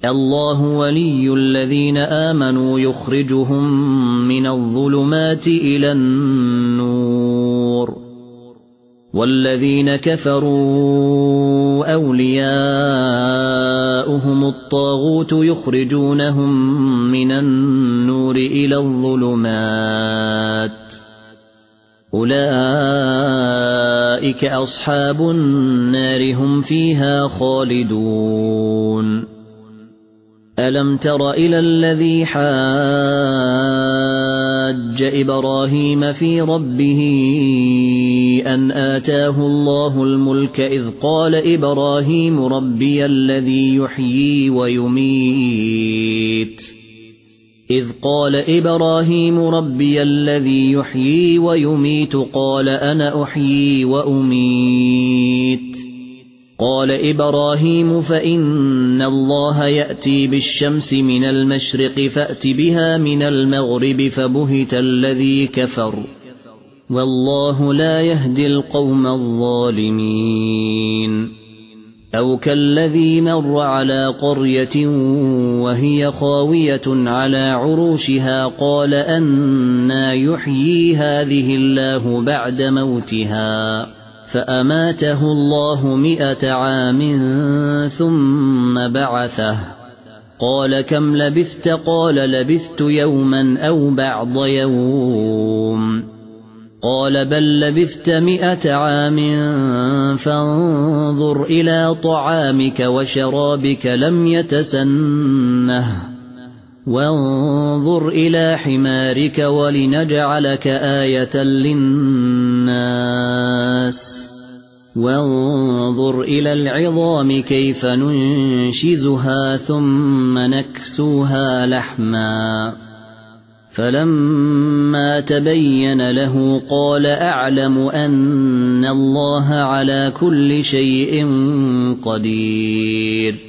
الله ولي الذين آمنوا يخرجهم من الظلمات إلى النور والذين كفروا أولياؤهم الطاغوت يخرجونهم من النور إلى الظلمات أولئك أصحاب النار هم فيها خالدون ألم تر إلى الذي حاج إبراهيم في ربه أن آتاه الله الملك إذ قال إبراهيم ربي الذي يحيي ويميت قال أنا أحيي وأميت قال إبراهيم فإن الله يأتي بالشمس من المشرق فأت بها من المغرب فبهت الذي كفر والله لا يهدي القوم الظالمين أو كالذي مر على قرية وهي خاوية على عروشها قال أنى يحيي هذه الله بعد موتها فأماته الله 100 عام ثم بعثه قال كم لبثت قال لبثت يوما أو بعض يوم قال بل لبثت 100 عام فانظر إلى طعامك وشرابك لم يتسنه وانظر إلى حمارك ولنجعلك آية للناس وانظر إلى العظام كيف ننشزها ثم نكسوها لحما فلما تبين له قال أعلم أن الله على كل شيء قدير